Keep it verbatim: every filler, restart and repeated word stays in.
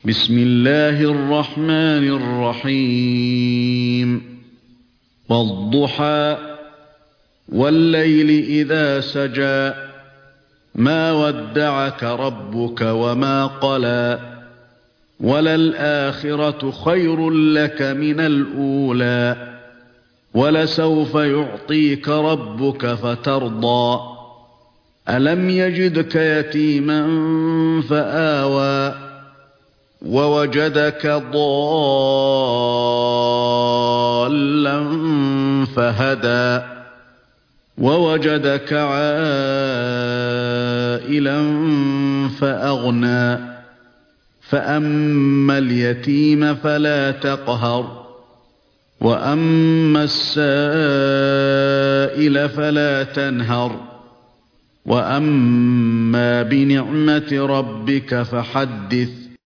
بسم الله الرحمن الرحيم والضحى والليل إذا سجى ما ودعك ربك وما قلى وللآخرة خير لك من الأولى ولسوف يعطيك ربك فترضى ألم يجدك يتيما فآوى ووجدك ضالا فهدى ووجدك عائلا فأغنى فأما اليتيم فلا تقهر وأما السائل فلا تنهر وأما بنعمة ربك فحدث